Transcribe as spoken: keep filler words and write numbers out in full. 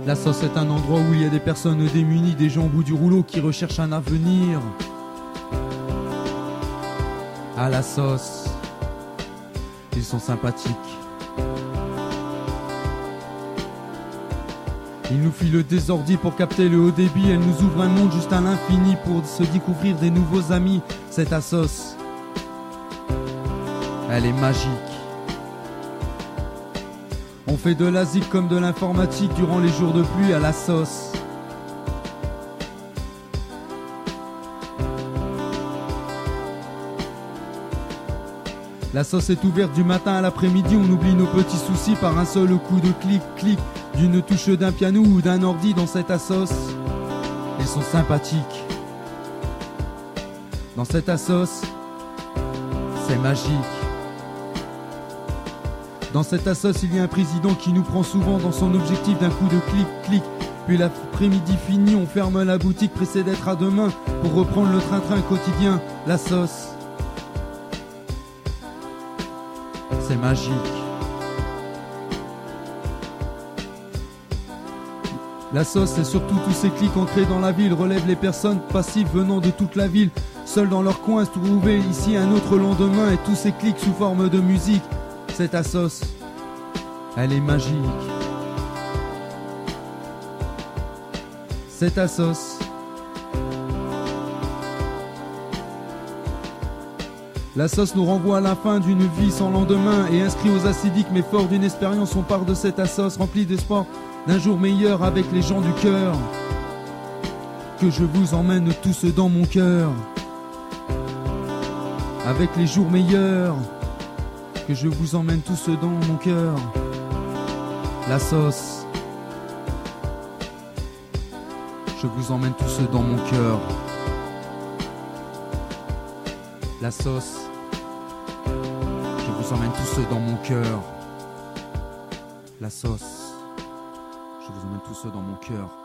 La sauce est un endroit où il y a des personnes démunies, des gens au bout du rouleau qui recherchent un avenir. À la sauce, ils sont sympathiques. Ils nous filent le désordi pour capter le haut débit. Elle nous ouvre un monde juste à l'infini pour se découvrir des nouveaux amis. C'est à sauce. Elle est magique. On fait de la zik comme de l'informatique durant les jours de pluie à la sauce. La sauce est ouverte du matin à l'après-midi, on oublie nos petits soucis par un seul coup de clic-clic, d'une touche d'un piano ou d'un ordi dans cette assos. Ils sont sympathiques. Dans cette assos, c'est magique. Dans cette assos, il y a un président qui nous prend souvent dans son objectif d'un coup de clic-clic. Puis l'après-midi fini, on ferme la boutique, pressé d'être à demain pour reprendre le train-train quotidien, la sauce. C'est magique. La sauce, c'est surtout tous ces clics ancrés dans la ville, relève les personnes passives venant de toute la ville, seuls dans leur coin, se trouver ici un autre lendemain, et tous ces clics sous forme de musique. C'est ta sauce, elle est magique. C'est ta sauce. La sauce nous renvoie à la fin d'une vie sans lendemain et inscrit aux acidiques mais fort d'une expérience, on part de cette sauce remplie d'espoir d'un jour meilleur avec les gens du cœur. Que je vous emmène tous dans mon cœur. Avec les jours meilleurs. Que je vous emmène tous dans mon cœur. La sauce. Je vous emmène tous dans mon cœur. La sauce. Je vous emmène tous dans mon cœur. La sauce. Je vous emmène tous dans mon cœur.